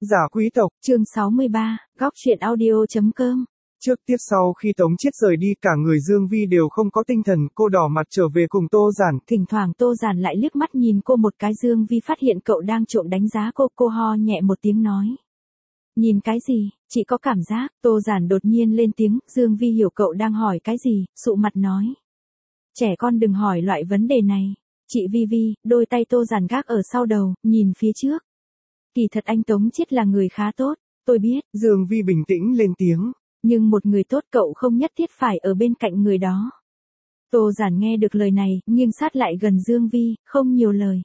Giả quý tộc. Chương 63, góc truyện audio.com. Trước tiếp sau khi Tống Chiết rời đi, cả người Dương Vi đều không có tinh thần, cô đỏ mặt trở về cùng Tô Giản. Thỉnh thoảng Tô Giản lại liếc mắt nhìn cô một cái. Dương Vi phát hiện cậu đang trộm đánh giá cô ho nhẹ một tiếng nói. Nhìn cái gì, chị có cảm giác. Tô Giản đột nhiên lên tiếng. Dương Vi hiểu cậu đang hỏi cái gì, sụ mặt nói. Trẻ con đừng hỏi loại vấn đề này. Chị Vi, đôi tay Tô Giản gác ở sau đầu, nhìn phía trước. Kỳ thật anh Tống Chiết là người khá tốt, tôi biết. Dương Vi bình tĩnh lên tiếng. Nhưng một người tốt cậu không nhất thiết phải ở bên cạnh người đó. Tô Giản nghe được lời này, nghiêng sát lại gần Dương Vi, không nhiều lời.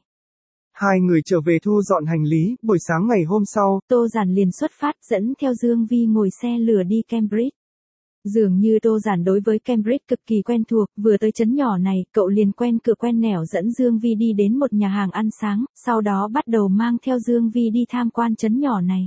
Hai người trở về thu dọn hành lý, buổi sáng ngày hôm sau, Tô Giản liền xuất phát dẫn theo Dương Vi ngồi xe lửa đi Cambridge. Dường như Tô Giản đối với Cambridge cực kỳ quen thuộc, vừa tới trấn nhỏ này, cậu liền quen cửa quen nẻo dẫn Dương Vi đi đến một nhà hàng ăn sáng, sau đó bắt đầu mang theo Dương Vi đi tham quan trấn nhỏ này.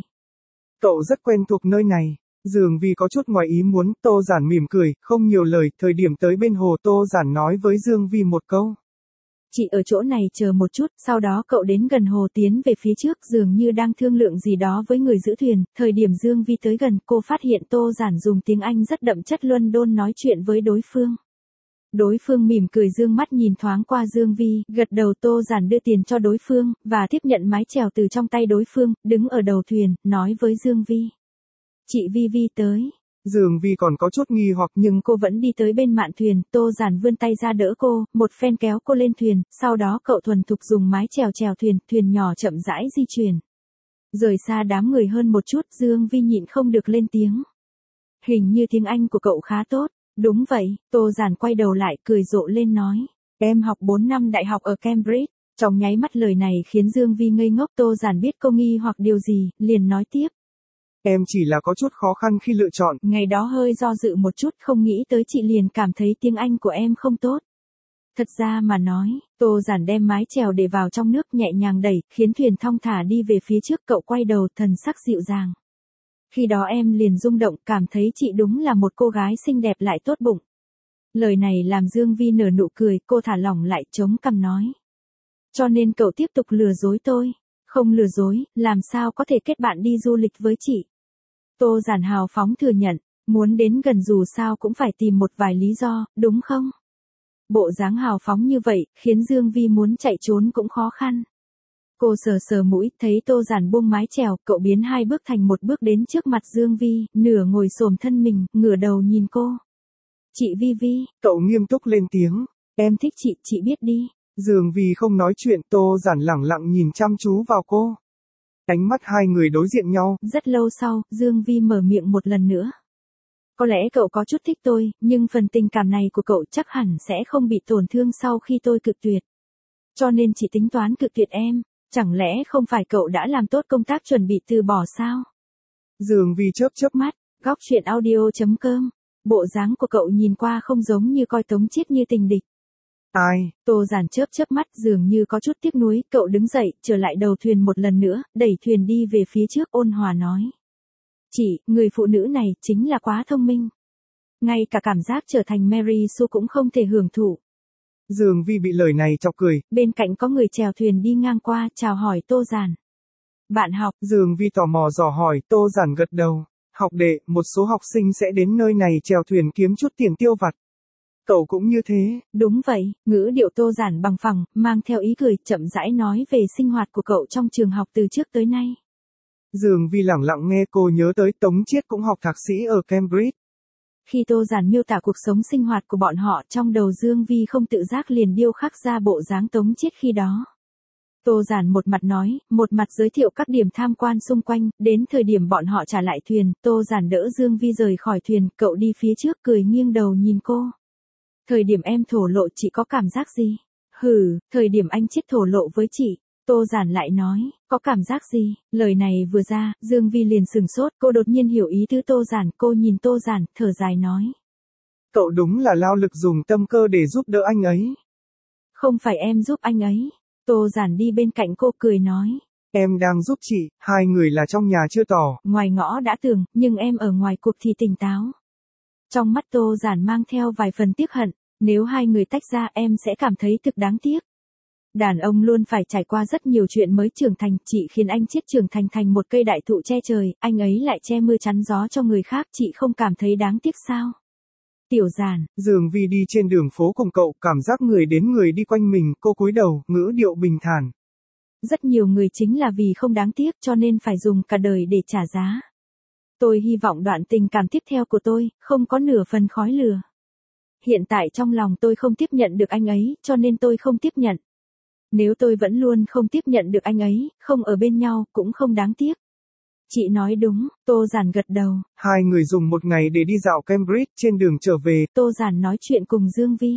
Cậu rất quen thuộc nơi này. Dương Vi có chút ngoài ý muốn, Tô Giản mỉm cười, không nhiều lời, thời điểm tới bên hồ Tô Giản nói với Dương Vi một câu. Chị ở chỗ này chờ một chút, sau đó cậu đến gần hồ tiến về phía trước dường như đang thương lượng gì đó với người giữ thuyền, thời điểm Dương Vi tới gần cô phát hiện Tô Giản dùng tiếng Anh rất đậm chất London nói chuyện với đối phương. Đối phương mỉm cười dương mắt nhìn thoáng qua Dương Vi, gật đầu. Tô Giản đưa tiền cho đối phương, và tiếp nhận mái chèo từ trong tay đối phương, đứng ở đầu thuyền, nói với Dương Vi. Chị Vi tới. Dương Vi còn có chút nghi hoặc nhưng cô vẫn đi tới bên mạn thuyền, Tô Giản vươn tay ra đỡ cô, một phen kéo cô lên thuyền, sau đó cậu thuần thục dùng mái chèo thuyền, thuyền nhỏ chậm rãi di chuyển. Rời xa đám người hơn một chút, Dương Vi nhịn không được lên tiếng. Hình như tiếng Anh của cậu khá tốt. Đúng vậy, Tô Giản quay đầu lại cười rộ lên nói. Em học 4 năm đại học ở Cambridge. Trong nháy mắt lời này khiến Dương Vi ngây ngốc. Tô Giản biết cô nghi hoặc điều gì, liền nói tiếp. Em chỉ là có chút khó khăn khi lựa chọn. Ngày đó hơi do dự một chút, không nghĩ tới chị liền cảm thấy tiếng Anh của em không tốt. Thật ra mà nói, Tô Giản đem mái chèo để vào trong nước nhẹ nhàng đẩy, khiến thuyền thong thả đi về phía trước. Cậu quay đầu, thần sắc dịu dàng. Khi đó em liền rung động, cảm thấy chị đúng là một cô gái xinh đẹp lại tốt bụng. Lời này làm Dương Vi nở nụ cười, cô thả lỏng lại chống cằm nói. Cho nên cậu tiếp tục lừa dối tôi. Không lừa dối, làm sao có thể kết bạn đi du lịch với chị. Tô Giản hào phóng thừa nhận, muốn đến gần dù sao cũng phải tìm một vài lý do, đúng không? Bộ dáng hào phóng như vậy, khiến Dương Vi muốn chạy trốn cũng khó khăn. Cô sờ mũi, thấy Tô Giản buông mái chèo, cậu biến 2 bước thành 1 bước đến trước mặt Dương Vi, nửa ngồi xổm thân mình, ngửa đầu nhìn cô. Chị Vi. Cậu nghiêm túc lên tiếng. Em thích chị biết đi. Dương Vi không nói chuyện, Tô Giản lẳng lặng nhìn chăm chú vào cô. Ánh mắt hai người đối diện nhau. Rất lâu sau, Dương Vi mở miệng một lần nữa. Có lẽ cậu có chút thích tôi, nhưng phần tình cảm này của cậu chắc hẳn sẽ không bị tổn thương sau khi tôi cự tuyệt. Cho nên chị tính toán cự tuyệt em. Chẳng lẽ không phải cậu đã làm tốt công tác chuẩn bị từ bỏ sao? Dương Vi chớp mắt. Góc truyện audio.com. Bộ dáng của cậu nhìn qua không giống như coi Tống Chiết như tình địch. Ai? Tô Giản chớp mắt dường như có chút tiếc nuối. Cậu đứng dậy, trở lại đầu thuyền một lần nữa, đẩy thuyền đi về phía trước, ôn hòa nói. Chị, người phụ nữ này chính là quá thông minh. Ngay cả cảm giác trở thành Mary Sue cũng không thể hưởng thụ. Dương Vi bị lời này chọc cười. Bên cạnh có người chèo thuyền đi ngang qua, chào hỏi Tô Giản. Bạn học. Dương Vi tò mò dò hỏi, Tô Giản gật đầu. Học đệ, một số học sinh sẽ đến nơi này chèo thuyền kiếm chút tiền tiêu vặt. Cậu cũng như thế. Đúng vậy, ngữ điệu Tô Giản bằng phẳng, mang theo ý cười, chậm rãi nói về sinh hoạt của cậu trong trường học từ trước tới nay. Dương Vi lẳng lặng nghe, cô nhớ tới Tống Chiết cũng học thạc sĩ ở Cambridge. Khi Tô Giản miêu tả cuộc sống sinh hoạt của bọn họ, trong đầu Dương Vi không tự giác liền điêu khắc ra bộ dáng Tống Chiết khi đó. Tô Giản một mặt nói, một mặt giới thiệu các điểm tham quan xung quanh, đến thời điểm bọn họ trả lại thuyền, Tô Giản đỡ Dương Vi rời khỏi thuyền, cậu đi phía trước cười nghiêng đầu nhìn cô. Thời điểm em thổ lộ chị có cảm giác gì? Thời điểm anh Chiết thổ lộ với chị. Tô Giản lại nói, có cảm giác gì? Lời này vừa ra, Dương Vi liền sửng sốt, cô đột nhiên hiểu ý tứ Tô Giản, cô nhìn Tô Giản, thở dài nói. Cậu đúng là lao lực dùng tâm cơ để giúp đỡ anh ấy. Không phải em giúp anh ấy. Tô Giản đi bên cạnh cô cười nói. Em đang giúp chị, hai người là trong nhà chưa tỏ. Ngoài ngõ đã tường, nhưng em ở ngoài cuộc thì tỉnh táo. Trong mắt Tô Giản mang theo vài phần tiếc hận, nếu hai người tách ra em sẽ cảm thấy thực đáng tiếc. Đàn ông luôn phải trải qua rất nhiều chuyện mới trưởng thành, chị khiến anh Chiết trưởng thành thành một cây đại thụ che trời, anh ấy lại che mưa chắn gió cho người khác, chị không cảm thấy đáng tiếc sao? Tiểu Giản, Dương Vi đi trên đường phố cùng cậu, cảm giác người đến người đi quanh mình, cô cúi đầu, ngữ điệu bình thản. rất nhiều người chính là vì không đáng tiếc cho nên phải dùng cả đời để trả giá. Tôi hy vọng đoạn tình cảm tiếp theo của tôi, không có nửa phần khói lửa. Hiện tại trong lòng tôi không tiếp nhận được anh ấy, cho nên tôi không tiếp nhận. Nếu tôi vẫn luôn không tiếp nhận được anh ấy, không ở bên nhau, cũng không đáng tiếc. Chị nói đúng, Tô Giản gật đầu. Hai người dùng một ngày để đi dạo Cambridge, trên đường trở về. Tô Giản nói chuyện cùng Dương Vi.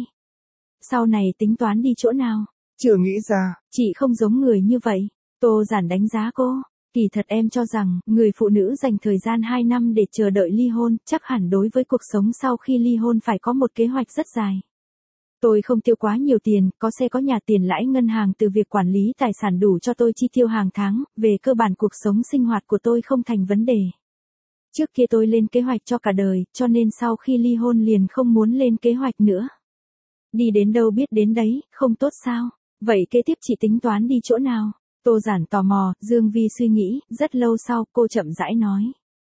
Sau này tính toán đi chỗ nào? Chưa nghĩ ra. Chị không giống người như vậy. Tô Giản đánh giá cô. Kỳ thật em cho rằng, người phụ nữ dành thời gian 2 năm để chờ đợi ly hôn, chắc hẳn đối với cuộc sống sau khi ly hôn phải có một kế hoạch rất dài. Tôi không tiêu quá nhiều tiền, có xe có nhà, tiền lãi ngân hàng từ việc quản lý tài sản đủ cho tôi chi tiêu hàng tháng, về cơ bản cuộc sống sinh hoạt của tôi không thành vấn đề. Trước kia tôi lên kế hoạch cho cả đời, cho nên sau khi ly hôn liền không muốn lên kế hoạch nữa. Đi đến đâu biết đến đấy, không tốt sao? Vậy kế tiếp chị tính toán đi chỗ nào? Tô Giản tò mò, Dương Vi suy nghĩ, rất lâu sau, cô chậm rãi nói.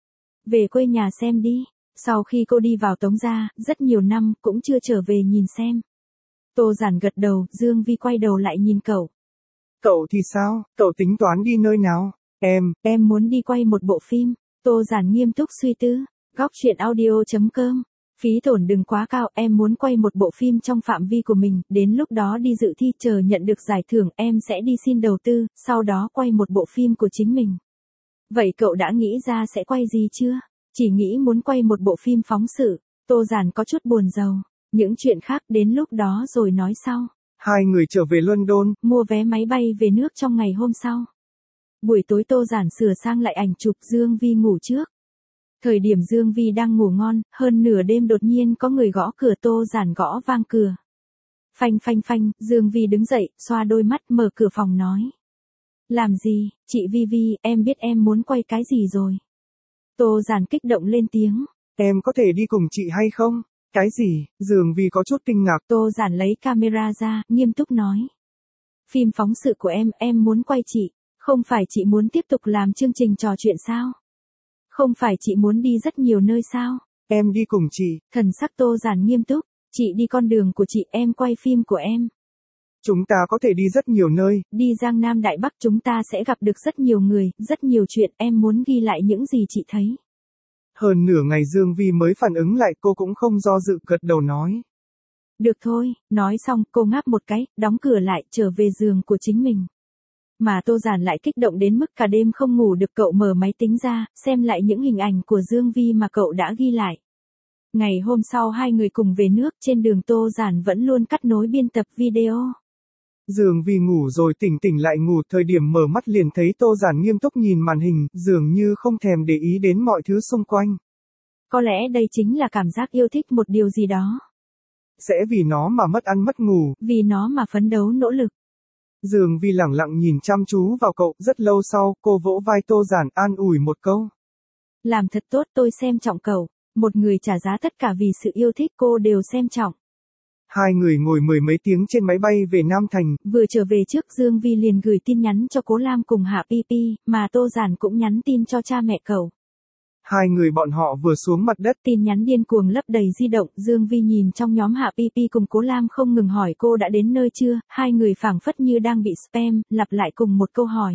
Về quê nhà xem đi. Sau khi cô đi vào Tống gia, rất nhiều năm, cũng chưa trở về nhìn xem. Tô Giản gật đầu, Dương Vi quay đầu lại nhìn cậu. Cậu thì sao, cậu tính toán đi nơi nào? Em muốn đi quay một bộ phim. Tô Giản nghiêm túc suy tư. Góc truyện audio.com. Phí tổn đừng quá cao, em muốn quay một bộ phim trong phạm vi của mình, đến lúc đó đi dự thi chờ nhận được giải thưởng, em sẽ đi xin đầu tư, sau đó quay một bộ phim của chính mình. Vậy cậu đã nghĩ ra sẽ quay gì chưa? Chỉ nghĩ muốn quay một bộ phim phóng sự. Tô Giản có chút buồn rầu. Những chuyện khác đến lúc đó rồi nói sau. Hai người trở về London, mua vé máy bay về nước trong ngày hôm sau. Buổi tối Tô Giản sửa sang lại ảnh chụp, Dương Vi ngủ trước. Thời điểm Dương Vi đang ngủ ngon, hơn nửa đêm đột nhiên có người gõ cửa, Tô Giản gõ vang cửa. Phanh phanh phanh, Dương Vi đứng dậy, xoa đôi mắt, mở cửa phòng nói. Làm gì, chị Vi Vi, em biết em muốn quay cái gì rồi. Tô Giản kích động lên tiếng. Em có thể đi cùng chị hay không? Cái gì? Dương Vi có chút kinh ngạc. Tô Giản lấy camera ra, nghiêm túc nói. Phim phóng sự của em muốn quay chị. Không phải chị muốn tiếp tục làm chương trình trò chuyện sao? Không phải chị muốn đi rất nhiều nơi sao? Em đi cùng chị. Thần sắc Tô Giản nghiêm túc. Chị đi con đường của chị, em quay phim của em. Chúng ta có thể đi rất nhiều nơi. Đi Giang Nam Đại Bắc chúng ta sẽ gặp được rất nhiều người, rất nhiều chuyện, em muốn ghi lại những gì chị thấy. Hơn nửa ngày Dương Vi mới phản ứng lại, cô cũng không do dự, gật đầu nói. Được thôi, nói xong, cô ngáp một cái, đóng cửa lại, trở về giường của chính mình. Mà Tô Giản lại kích động đến mức cả đêm không ngủ được, cậu mở máy tính ra, xem lại những hình ảnh của Dương Vi mà cậu đã ghi lại. Ngày hôm sau hai người cùng về nước, trên đường Tô Giản vẫn luôn cắt nối biên tập video. Dương Vi ngủ rồi tỉnh lại ngủ, thời điểm mở mắt liền thấy Tô Giản nghiêm túc nhìn màn hình, dường như không thèm để ý đến mọi thứ xung quanh. Có lẽ đây chính là cảm giác yêu thích một điều gì đó. Sẽ vì nó mà mất ăn mất ngủ. Vì nó mà phấn đấu nỗ lực. Dương Vi lẳng lặng nhìn chăm chú vào cậu, rất lâu sau, cô vỗ vai Tô Giản an ủi một câu. Làm thật tốt, tôi xem trọng cậu. Một người trả giá tất cả vì sự yêu thích cô đều xem trọng. Hai người ngồi mười mấy tiếng trên máy bay về Nam Thành. Vừa trở về trước Dương Vi liền gửi tin nhắn cho Cố Lam cùng Hạ Pi, mà Tô Giản cũng nhắn tin cho cha mẹ cậu. Hai người bọn họ vừa xuống mặt đất. Tin nhắn điên cuồng lấp đầy di động, Dương Vi nhìn trong nhóm Hạ Pi cùng Cố Lam không ngừng hỏi cô đã đến nơi chưa, hai người phảng phất như đang bị spam, lặp lại cùng một câu hỏi.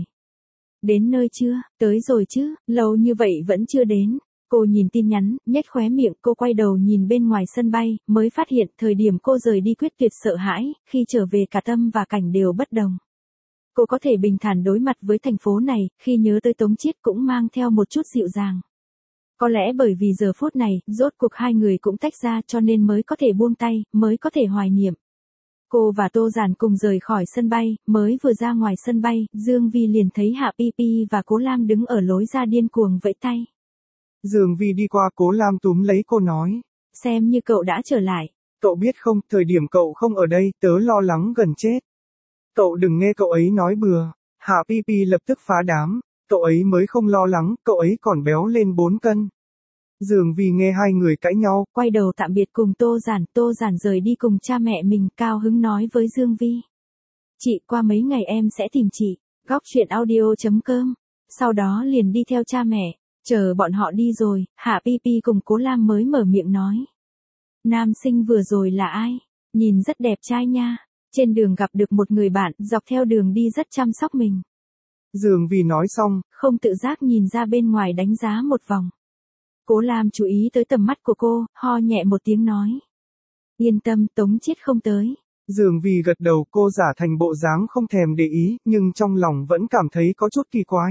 Đến nơi chưa, tới rồi chứ, lâu như vậy vẫn chưa đến. Cô nhìn tin nhắn, nhếch khóe miệng, cô quay đầu nhìn bên ngoài sân bay, mới phát hiện thời điểm cô rời đi quyết tuyệt sợ hãi, khi trở về cả tâm và cảnh đều bất đồng. Cô có thể bình thản đối mặt với thành phố này, khi nhớ tới Tống Chiết cũng mang theo một chút dịu dàng. Có lẽ bởi vì giờ phút này, rốt cuộc hai người cũng tách ra cho nên mới có thể buông tay, mới có thể hoài niệm. Cô và Tô Giản cùng rời khỏi sân bay, mới vừa ra ngoài sân bay, Dương Vi liền thấy Hạ Pi và Cố Lam đứng ở lối ra điên cuồng vẫy tay. Dương Vi đi qua, Cố Lam túm lấy cô nói. Xem như cậu đã trở lại. Cậu biết không, thời điểm cậu không ở đây, tớ lo lắng gần chết. Cậu đừng nghe cậu ấy nói bừa. Hạ Pi lập tức phá đám. Cậu ấy mới không lo lắng, cậu ấy còn béo lên 4 cân. Dương Vi nghe hai người cãi nhau, quay đầu tạm biệt cùng Tô Giản rời đi cùng cha mẹ mình, cao hứng nói với Dương Vi. Chị qua mấy ngày em sẽ tìm chị. Góc truyện audio.com. Sau đó liền đi theo cha mẹ. Chờ bọn họ đi rồi, Hạ Pi cùng Cố Lam mới mở miệng nói. Nam sinh vừa rồi là ai? Nhìn rất đẹp trai nha. Trên đường gặp được một người bạn, dọc theo đường đi rất chăm sóc mình. Dương Vi nói xong, không tự giác nhìn ra bên ngoài đánh giá một vòng. Cố Lam chú ý tới tầm mắt của cô, ho nhẹ một tiếng nói. Yên tâm, Tống Chiết không tới. Dương Vi gật đầu, cô giả thành bộ dáng không thèm để ý, nhưng trong lòng vẫn cảm thấy có chút kỳ quái.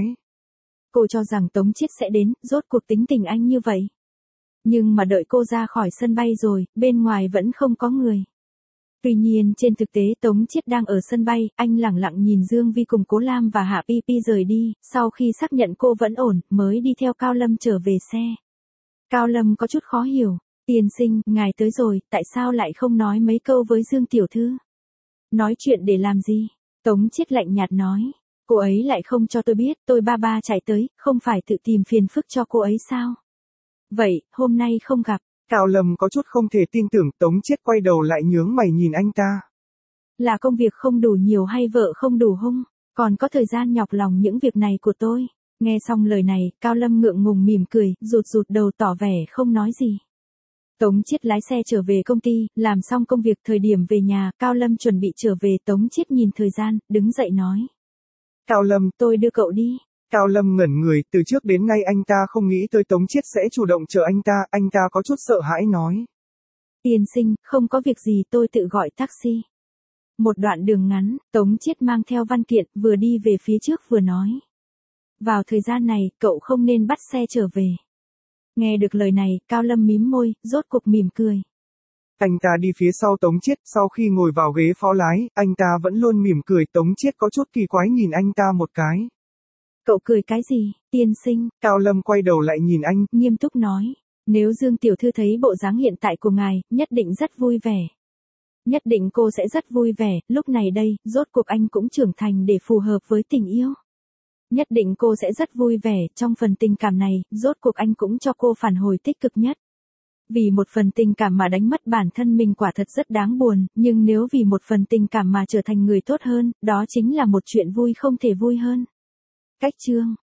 Cô cho rằng Tống Chiết sẽ đến, rốt cuộc tính tình anh như vậy. Nhưng mà đợi cô ra khỏi sân bay rồi, bên ngoài vẫn không có người. Tuy nhiên trên thực tế Tống Chiết đang ở sân bay, anh lẳng lặng nhìn Dương Vi cùng Cố Lam và Hạ Pi rời đi, sau khi xác nhận cô vẫn ổn, mới đi theo Cao Lâm trở về xe. Cao Lâm có chút khó hiểu. Tiên sinh, ngài tới rồi, tại sao lại không nói mấy câu với Dương tiểu thư? Nói chuyện để làm gì? Tống Chiết lạnh nhạt nói. Cô ấy lại không cho tôi biết, tôi ba chạy tới, không phải tự tìm phiền phức cho cô ấy sao? Vậy, hôm nay không gặp. Cao Lâm có chút không thể tin tưởng, Tống Chiết quay đầu lại nhướng mày nhìn anh ta. Là công việc không đủ nhiều hay vợ không đủ hung? Còn có thời gian nhọc lòng những việc này của tôi? Nghe xong lời này, Cao Lâm ngượng ngùng mỉm cười, rụt đầu tỏ vẻ không nói gì. Tống Chiết lái xe trở về công ty, làm xong công việc thời điểm về nhà, Cao Lâm chuẩn bị trở về. Tống Chiết nhìn thời gian, đứng dậy nói. Cao Lâm, tôi đưa cậu đi. Cao Lâm ngẩn người, từ trước đến nay anh ta không nghĩ tới Tống Chiết sẽ chủ động chờ anh ta có chút sợ hãi nói. Tiên sinh, không có việc gì tôi tự gọi taxi. Một đoạn đường ngắn, Tống Chiết mang theo văn kiện, vừa đi về phía trước vừa nói. Vào thời gian này, cậu không nên bắt xe trở về. Nghe được lời này, Cao Lâm mím môi, rốt cuộc mỉm cười. Anh ta đi phía sau Tống Chiết, sau khi ngồi vào ghế phó lái, anh ta vẫn luôn mỉm cười. Tống Chiết có chút kỳ quái nhìn anh ta một cái. Cậu cười cái gì, tiên sinh? Cao Lâm quay đầu lại nhìn anh, nghiêm túc nói. Nếu Dương tiểu thư thấy bộ dáng hiện tại của ngài, nhất định rất vui vẻ. Nhất định cô sẽ rất vui vẻ, lúc này đây, rốt cuộc anh cũng trưởng thành để phù hợp với tình yêu. Nhất định cô sẽ rất vui vẻ, trong phần tình cảm này, rốt cuộc anh cũng cho cô phản hồi tích cực nhất. Vì một phần tình cảm mà đánh mất bản thân mình quả thật rất đáng buồn, nhưng nếu vì một phần tình cảm mà trở thành người tốt hơn, đó chính là một chuyện vui không thể vui hơn. Cách chương